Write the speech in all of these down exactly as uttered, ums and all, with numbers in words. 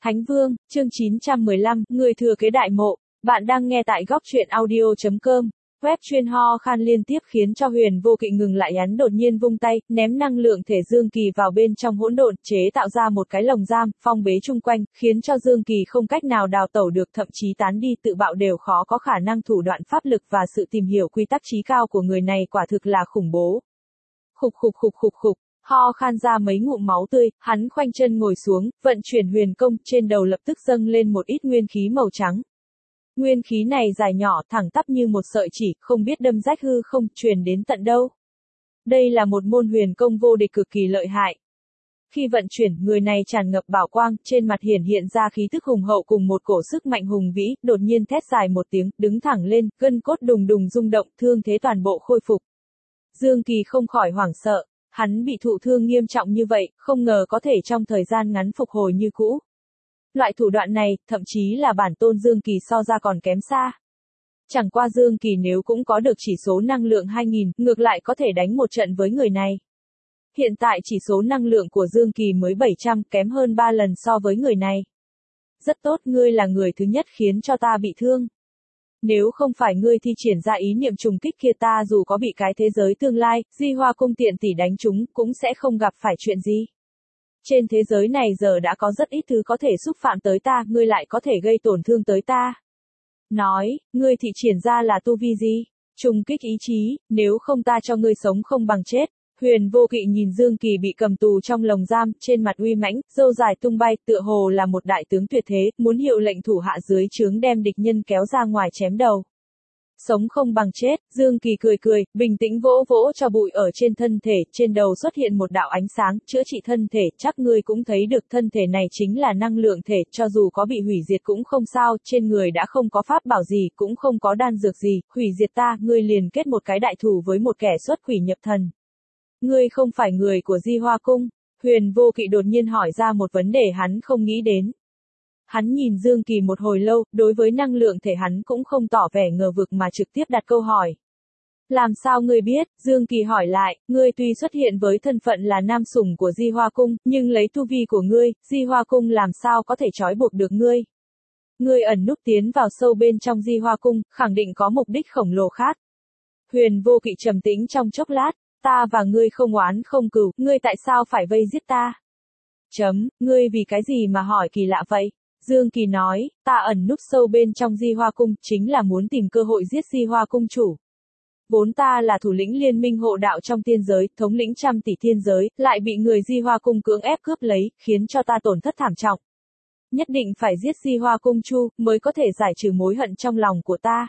Thánh Vương, chương chín trăm mười lăm, người thừa kế đại mộ. Bạn đang nghe tại góc truyện audio chấm com. Web chuyên ho khan liên tiếp khiến cho Huyền Vô Kỵ ngừng lại, hắn đột nhiên vung tay, ném năng lượng thể Dương Kỳ vào bên trong hỗn độn, chế tạo ra một cái lồng giam, phong bế chung quanh, khiến cho Dương Kỳ không cách nào đào tẩu được, thậm chí tán đi tự bạo đều khó có khả năng. Thủ đoạn pháp lực và sự tìm hiểu quy tắc trí cao của người này quả thực là khủng bố. Khục khục khục khục khục. Ho khan ra mấy ngụm máu tươi, hắn khoanh chân ngồi xuống, vận chuyển huyền công, trên đầu lập tức dâng lên một ít nguyên khí màu trắng. Nguyên khí này dài nhỏ, thẳng tắp như một sợi chỉ, không biết đâm rách hư không, truyền đến tận đâu. Đây là một môn huyền công vô địch cực kỳ lợi hại. Khi vận chuyển, người này tràn ngập bảo quang, trên mặt hiển hiện ra khí tức hùng hậu cùng một cổ sức mạnh hùng vĩ, đột nhiên thét dài một tiếng, đứng thẳng lên, gân cốt đùng đùng rung động, thương thế toàn bộ khôi phục. Dương Kỳ không khỏi hoảng sợ. Hắn bị thụ thương nghiêm trọng như vậy, không ngờ có thể trong thời gian ngắn phục hồi như cũ. Loại thủ đoạn này, thậm chí là bản tôn Dương Kỳ so ra còn kém xa. Chẳng qua Dương Kỳ nếu cũng có được chỉ số năng lượng hai nghìn, ngược lại có thể đánh một trận với người này. Hiện tại chỉ số năng lượng của Dương Kỳ mới bảy trăm, kém hơn ba lần so với người này. Rất tốt, ngươi là người thứ nhất khiến cho ta bị thương. Nếu không phải ngươi thi triển ra ý niệm trùng kích kia, ta dù có bị cái thế giới tương lai, Di Hoa Cung tiện tỷ đánh chúng, cũng sẽ không gặp phải chuyện gì. Trên thế giới này giờ đã có rất ít thứ có thể xúc phạm tới ta, ngươi lại có thể gây tổn thương tới ta. Nói, ngươi thi triển ra là tu vi gì? Trùng kích ý chí, nếu không ta cho ngươi sống không bằng chết. Huyền Vô Kỵ nhìn Dương Kỳ bị cầm tù trong lồng giam, trên mặt uy mãnh, râu dài tung bay, tựa hồ là một đại tướng tuyệt thế, muốn hiệu lệnh thủ hạ dưới trướng đem địch nhân kéo ra ngoài chém đầu. Sống không bằng chết, Dương Kỳ cười cười, bình tĩnh vỗ vỗ cho bụi ở trên thân thể, trên đầu xuất hiện một đạo ánh sáng, chữa trị thân thể, chắc ngươi cũng thấy được thân thể này chính là năng lượng thể, cho dù có bị hủy diệt cũng không sao, trên người đã không có pháp bảo gì, cũng không có đan dược gì, hủy diệt ta, ngươi liền kết một cái đại thù với một kẻ xuất quỷ nhập thần. Ngươi không phải người của Di Hoa Cung? Huyền Vô Kỵ đột nhiên hỏi ra một vấn đề hắn không nghĩ đến. Hắn nhìn Dương Kỳ một hồi lâu, đối với năng lượng thể hắn cũng không tỏ vẻ ngờ vực mà trực tiếp đặt câu hỏi. Làm sao ngươi biết? Dương Kỳ hỏi lại, ngươi tuy xuất hiện với thân phận là nam sủng của Di Hoa Cung, nhưng lấy tu vi của ngươi, Di Hoa Cung làm sao có thể trói buộc được ngươi? Ngươi ẩn núp tiến vào sâu bên trong Di Hoa Cung, khẳng định có mục đích khổng lồ khác. Huyền Vô Kỵ trầm tĩnh trong chốc lát. Ta và ngươi không oán không cừu, ngươi tại sao phải vây giết ta? Chấm, ngươi vì cái gì mà hỏi kỳ lạ vậy? Dương Kỳ nói, ta ẩn núp sâu bên trong Di Hoa Cung, chính là muốn tìm cơ hội giết Di Hoa Cung chủ. Vốn ta là thủ lĩnh liên minh hộ đạo trong tiên giới, thống lĩnh trăm tỷ thiên giới, lại bị người Di Hoa Cung cưỡng ép cướp lấy, khiến cho ta tổn thất thảm trọng. Nhất định phải giết Di Hoa Cung chu, mới có thể giải trừ mối hận trong lòng của ta.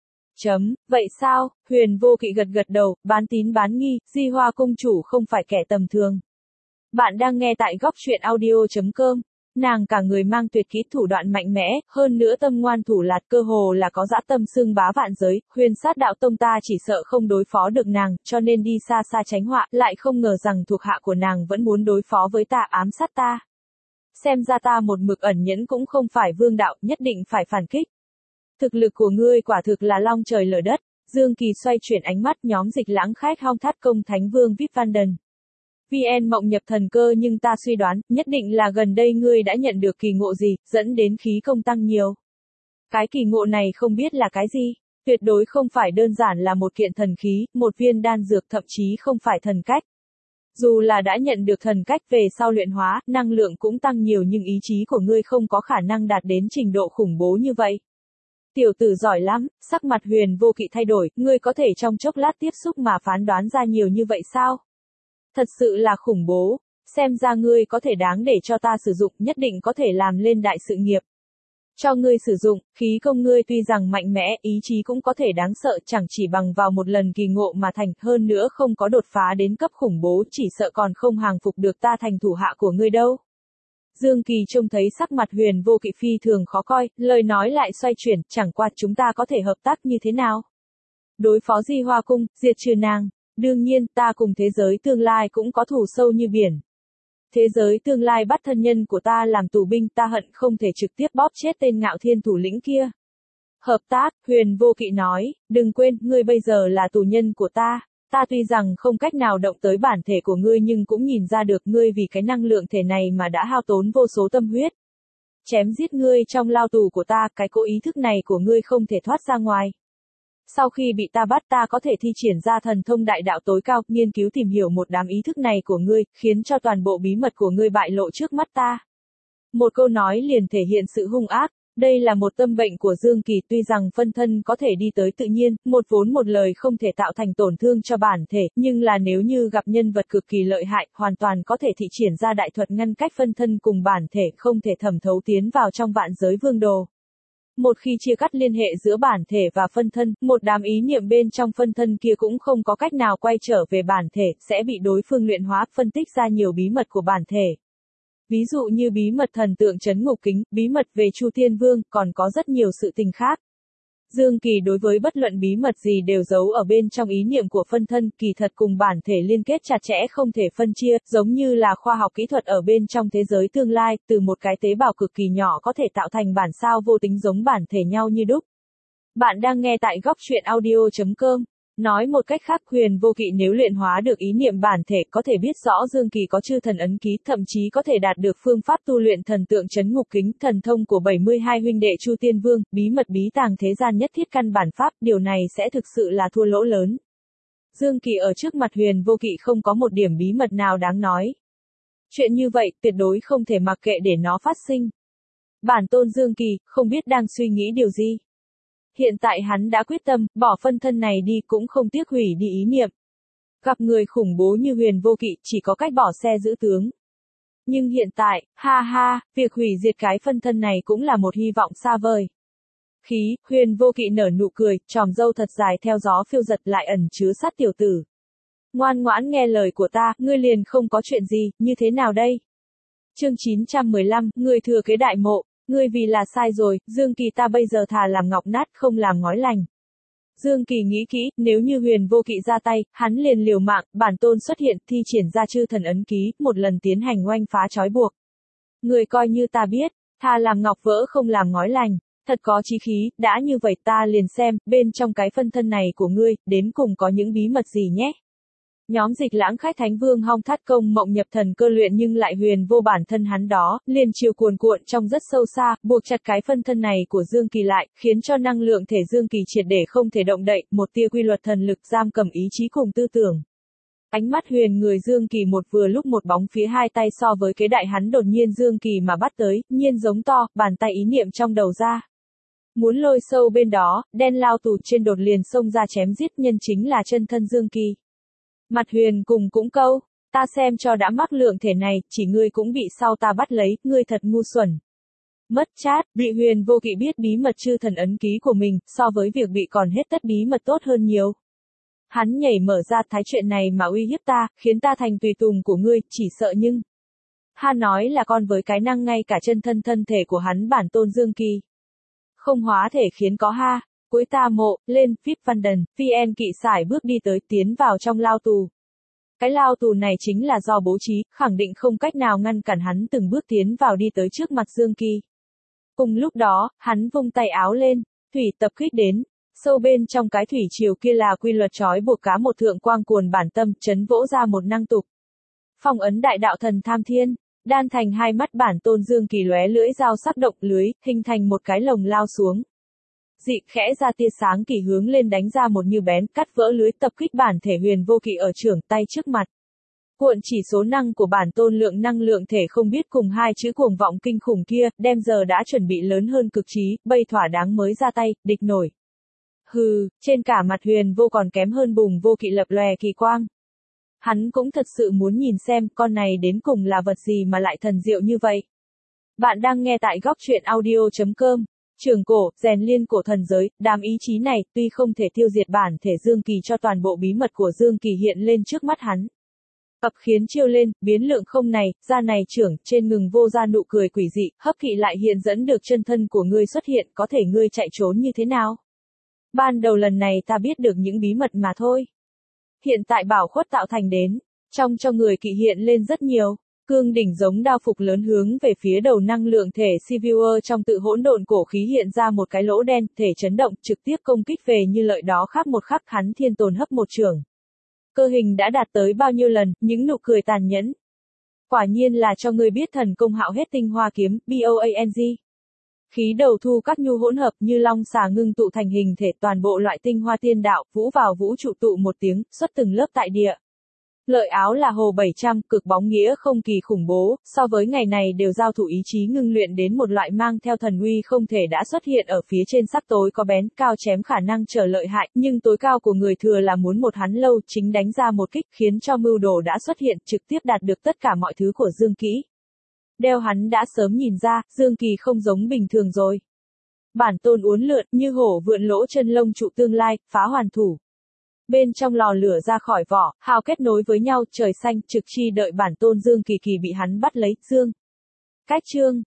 Chấm, vậy sao? Huyền Vô Kỵ gật gật đầu, bán tín bán nghi, Di Hoa Cung chủ không phải kẻ tầm thường. Bạn đang nghe tại góc truyện audio chấm com. Nàng cả người mang tuyệt kỹ thủ đoạn mạnh mẽ, hơn nữa tâm ngoan thủ lạt, cơ hồ là có dã tâm xưng bá vạn giới, Huyền Sát đạo tông ta chỉ sợ không đối phó được nàng, cho nên đi xa xa tránh họa, lại không ngờ rằng thuộc hạ của nàng vẫn muốn đối phó với ta, ám sát ta. Xem ra ta một mực ẩn nhẫn cũng không phải vương đạo, nhất định phải phản kích. Thực lực của ngươi quả thực là long trời lở đất. Dương Kỳ xoay chuyển ánh mắt, nhóm Dịch Lãng khách hong thát công Thánh Vương vê i pê Vanden. vê en mộng nhập thần cơ, nhưng ta suy đoán, nhất định là gần đây ngươi đã nhận được kỳ ngộ gì, dẫn đến khí công tăng nhiều. Cái kỳ ngộ này không biết là cái gì, tuyệt đối không phải đơn giản là một kiện thần khí, một viên đan dược, thậm chí không phải thần cách. Dù là đã nhận được thần cách về sau luyện hóa, năng lượng cũng tăng nhiều nhưng ý chí của ngươi không có khả năng đạt đến trình độ khủng bố như vậy. Tiểu tử giỏi lắm, sắc mặt Huyền Vô Kỵ thay đổi, ngươi có thể trong chốc lát tiếp xúc mà phán đoán ra nhiều như vậy sao? Thật sự là khủng bố, xem ra ngươi có thể đáng để cho ta sử dụng, nhất định có thể làm lên đại sự nghiệp. Cho ngươi sử dụng, khí công ngươi tuy rằng mạnh mẽ, ý chí cũng có thể đáng sợ, chẳng chỉ bằng vào một lần kỳ ngộ mà thành, hơn nữa không có đột phá đến cấp khủng bố, chỉ sợ còn không hàng phục được ta thành thủ hạ của ngươi đâu. Dương Kỳ trông thấy sắc mặt Huyền Vô Kỵ phi thường khó coi, lời nói lại xoay chuyển, chẳng qua chúng ta có thể hợp tác như thế nào? Đối phó Di Hoa Cung, diệt trừ nàng. Đương nhiên, ta cùng thế giới tương lai cũng có thù sâu như biển. Thế giới tương lai bắt thân nhân của ta làm tù binh, ta hận không thể trực tiếp bóp chết tên Ngạo Thiên thủ lĩnh kia. Hợp tác, Huyền Vô Kỵ nói, đừng quên, ngươi bây giờ là tù nhân của ta. Ta tuy rằng không cách nào động tới bản thể của ngươi nhưng cũng nhìn ra được ngươi vì cái năng lượng thể này mà đã hao tốn vô số tâm huyết. chém giết ngươi trong lao tù của ta, cái cỗ ý thức này của ngươi không thể thoát ra ngoài. Sau khi bị ta bắt ta có thể thi triển ra thần thông đại đạo tối cao, nghiên cứu tìm hiểu một đám ý thức này của ngươi, khiến cho toàn bộ bí mật của ngươi bại lộ trước mắt ta. Một câu nói liền thể hiện sự hung ác. Đây là một tâm bệnh của Dương Kỳ, tuy rằng phân thân có thể đi tới tự nhiên, một vốn một lời không thể tạo thành tổn thương cho bản thể, nhưng là nếu như gặp nhân vật cực kỳ lợi hại, hoàn toàn có thể thị triển ra đại thuật ngăn cách phân thân cùng bản thể, không thể thẩm thấu tiến vào trong vạn giới vương đồ. Một khi chia cắt liên hệ giữa bản thể và phân thân, một đám ý niệm bên trong phân thân kia cũng không có cách nào quay trở về bản thể, sẽ bị đối phương luyện hóa, phân tích ra nhiều bí mật của bản thể. Ví dụ như bí mật thần tượng trấn ngục kính, bí mật về Chu Thiên Vương, còn có rất nhiều sự tình khác. Dương Kỳ đối với bất luận bí mật gì đều giấu ở bên trong ý niệm của phân thân, kỳ thật cùng bản thể liên kết chặt chẽ không thể phân chia, giống như là khoa học kỹ thuật ở bên trong thế giới tương lai, từ một cái tế bào cực kỳ nhỏ có thể tạo thành bản sao vô tính giống bản thể nhau như đúc. Bạn đang nghe tại góc truyện audio chấm com. Nói một cách khác, Huyền Vô Kỵ nếu luyện hóa được ý niệm bản thể có thể biết rõ Dương Kỳ có chư thần ấn ký, thậm chí có thể đạt được phương pháp tu luyện thần tượng trấn ngục kính, thần thông của bảy mươi hai huynh đệ Chu Tiên Vương, bí mật bí tàng thế gian nhất thiết căn bản pháp, điều này sẽ thực sự là thua lỗ lớn. Dương Kỳ ở trước mặt Huyền Vô Kỵ không có một điểm bí mật nào đáng nói. Chuyện như vậy, tuyệt đối không thể mặc kệ để nó phát sinh. Bản tôn Dương Kỳ, không biết đang suy nghĩ điều gì. Hiện tại hắn đã quyết tâm, bỏ phân thân này đi cũng không tiếc hủy đi ý niệm. Gặp người khủng bố như Huyền Vô Kỵ, chỉ có cách bỏ xe giữ tướng. Nhưng hiện tại, ha ha, việc hủy diệt cái phân thân này cũng là một hy vọng xa vời. Khí, Huyền Vô Kỵ nở nụ cười, tròm râu thật dài theo gió phiêu giật lại ẩn chứa sát tiểu tử. Ngoan ngoãn nghe lời của ta, ngươi liền không có chuyện gì, như thế nào đây? Chương chín trăm mười lăm, người thừa kế đại mộ. Ngươi vì là sai rồi, Dương Kỳ ta bây giờ thà làm ngọc nát không làm ngói lành. Dương Kỳ nghĩ kỹ, nếu như Huyền Vô Kỵ ra tay, hắn liền liều mạng, bản tôn xuất hiện, thi triển ra chư thần ấn ký, một lần tiến hành oanh phá trói buộc. Người coi như ta biết, thà làm ngọc vỡ không làm ngói lành, thật có chí khí, đã như vậy ta liền xem, bên trong cái phân thân này của ngươi, đến cùng có những bí mật gì nhé. Nhóm Dịch Lãng khách Thánh Vương Hong Thát Công mộng nhập thần cơ luyện nhưng lại huyền vô bản thân hắn đó, liền chiều cuồn cuộn trong rất sâu xa, buộc chặt cái phân thân này của Dương Kỳ lại, khiến cho năng lượng thể Dương Kỳ triệt để không thể động đậy, một tia quy luật thần lực giam cầm ý chí cùng tư tưởng. Ánh mắt huyền người Dương Kỳ một vừa lúc một bóng phía hai tay so với kế đại hắn đột nhiên Dương Kỳ mà bắt tới, nhiên giống to, bàn tay ý niệm trong đầu ra. Muốn lôi sâu bên đó, đen lao tù trên đột liền xông ra chém giết, nhân chính là chân thân Dương Kỳ. Mặt huyền cùng cũng câu, ta xem cho đã mắc lượng thể này, chỉ ngươi cũng bị sau ta bắt lấy, ngươi thật ngu xuẩn. Mất chát, bị Huyền Vô Kỵ biết bí mật chư thần ấn ký của mình, so với việc bị còn hết tất bí mật tốt hơn nhiều. Hắn nhảy mở ra thái chuyện này mà uy hiếp ta, khiến ta thành tùy tùng của ngươi, chỉ sợ nhưng. Ha nói là con với cái năng ngay cả chân thân thân thể của hắn bản tôn Dương Kỳ. Không hóa thể khiến có ha. Cuối ta mộ, lên, vê i pê Văn Đần, vê en Kỵ sải bước đi tới tiến vào trong lao tù. Cái lao tù này chính là do bố trí, khẳng định không cách nào ngăn cản hắn từng bước tiến vào đi tới trước mặt Dương Kỳ. Cùng lúc đó, hắn vung tay áo lên, thủy tập kích đến, sâu bên trong cái thủy triều kia là quy luật trói buộc cá một thượng quang cuồn bản tâm, chấn vỗ ra một năng tục. Phong ấn đại đạo thần tham thiên, đan thành hai mắt bản tôn Dương Kỳ lóe lưỡi dao sắc động lưới, hình thành một cái lồng lao xuống. Dị khẽ ra tia sáng kỳ hướng lên đánh ra một như bén, cắt vỡ lưới tập kích bản thể Huyền Vô Kỵ ở trưởng tay trước mặt. Cuộn chỉ số năng của bản tôn lượng năng lượng thể không biết cùng hai chữ cuồng vọng kinh khủng kia, đem giờ đã chuẩn bị lớn hơn cực trí, bây thỏa đáng mới ra tay, địch nổi. Hừ, trên cả mặt Huyền Vô còn kém hơn Bùng Vô Kỵ lập lòe kỳ quang. Hắn cũng thật sự muốn nhìn xem con này đến cùng là vật gì mà lại thần diệu như vậy. Bạn đang nghe tại góc truyện audio chấm com. Trường cổ, rèn liên cổ thần giới, đám ý chí này, tuy không thể tiêu diệt bản thể Dương Kỳ cho toàn bộ bí mật của Dương Kỳ hiện lên trước mắt hắn. Cập khiến chiêu lên, biến lượng không này, ra này trưởng, trên ngừng vô ra nụ cười quỷ dị, hấp kỵ lại hiện dẫn được chân thân của ngươi xuất hiện, có thể ngươi chạy trốn như thế nào? Ban đầu lần này ta biết được những bí mật mà thôi. Hiện tại bảo khuất tạo thành đến, trong cho người kỵ hiện lên rất nhiều. Cương đỉnh giống đao phục lớn hướng về phía đầu năng lượng thể Siviewer trong tự hỗn độn cổ khí hiện ra một cái lỗ đen, thể chấn động, trực tiếp công kích về như lợi đó khác một khắc hắn thiên tồn hấp một trường. Cơ hình đã đạt tới bao nhiêu lần, những nụ cười tàn nhẫn. Quả nhiên là cho ngươi biết thần công hạo hết tinh hoa kiếm, boang. Khí đầu thu các nhu hỗn hợp như long xà ngưng tụ thành hình thể toàn bộ loại tinh hoa tiên đạo, vũ vào vũ trụ tụ một tiếng, xuất từng lớp tại địa. Lợi áo là hồ bảy trăm, cực bóng nghĩa không kỳ khủng bố, so với ngày này đều giao thủ ý chí ngưng luyện đến một loại mang theo thần uy không thể đã xuất hiện ở phía trên sắc tối có bén, cao chém khả năng trở lợi hại, nhưng tối cao của người thừa là muốn một hắn lâu, chính đánh ra một kích khiến cho mưu đồ đã xuất hiện, trực tiếp đạt được tất cả mọi thứ của Dương Kỹ. Đeo hắn đã sớm nhìn ra, Dương Kỳ không giống bình thường rồi. Bản tôn uốn lượn, như hổ vượn lỗ chân lông trụ tương lai, phá hoàn thủ. Bên trong lò lửa ra khỏi vỏ, hào kết nối với nhau, trời xanh, trực chi đợi bản tôn Dương Kỳ Kỳ bị hắn bắt lấy, Dương. Cách chương.